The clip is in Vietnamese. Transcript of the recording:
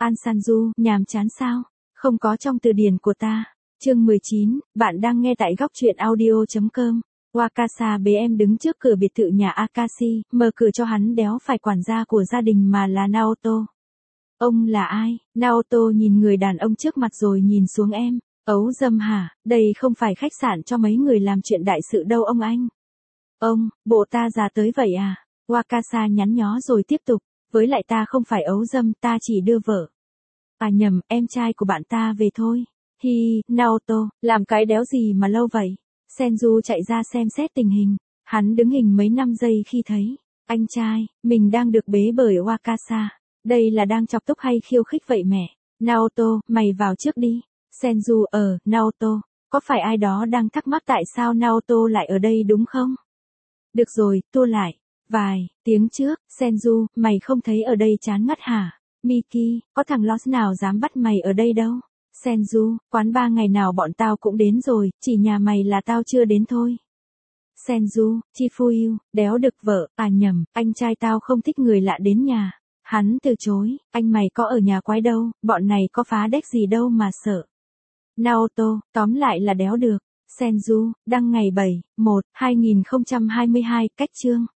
An Sanju, nhàm chán sao? Không có trong từ điển của ta. Chương 19, bạn đang nghe tại góc truyện audio.com. Wakasa bế em đứng trước cửa biệt thự nhà Akashi, mở cửa cho hắn đéo phải quản gia của gia đình mà là Naoto. Ông là ai? Naoto nhìn người đàn ông trước mặt rồi nhìn xuống em. Ấu dâm hả? Đây không phải khách sạn cho mấy người làm chuyện đại sự đâu ông anh. Ông, bộ ta già tới vậy à? Wakasa nhắn nhó rồi tiếp tục. Với lại ta không phải ấu dâm, ta chỉ đưa vợ. À nhầm, em trai của bạn ta về thôi. Hi, Naoto, làm cái đéo gì mà lâu vậy? Senju chạy ra xem xét tình hình. Hắn đứng hình mấy năm giây khi thấy. Anh trai, mình đang được bế bởi Wakasa. Đây là đang chọc tức hay khiêu khích vậy mẹ? Naoto, mày vào trước đi. Senju, Naoto, có phải ai đó đang thắc mắc tại sao Naoto lại ở đây đúng không? Được rồi, tua lại. Vài tiếng trước, Senju, mày không thấy ở đây chán ngắt hả? Miki, có thằng Lost nào dám bắt mày ở đây đâu? Senju, quán bar ngày nào bọn tao cũng đến rồi, chỉ nhà mày là tao chưa đến thôi. Senju, Chifuyu, đéo được vợ, à nhầm, anh trai tao không thích người lạ đến nhà. Hắn từ chối, anh mày có ở nhà quái đâu, bọn này có phá đếch gì đâu mà sợ. Naoto, tóm lại là đéo được. Senju, đăng ngày 7/1/2022, cách chương.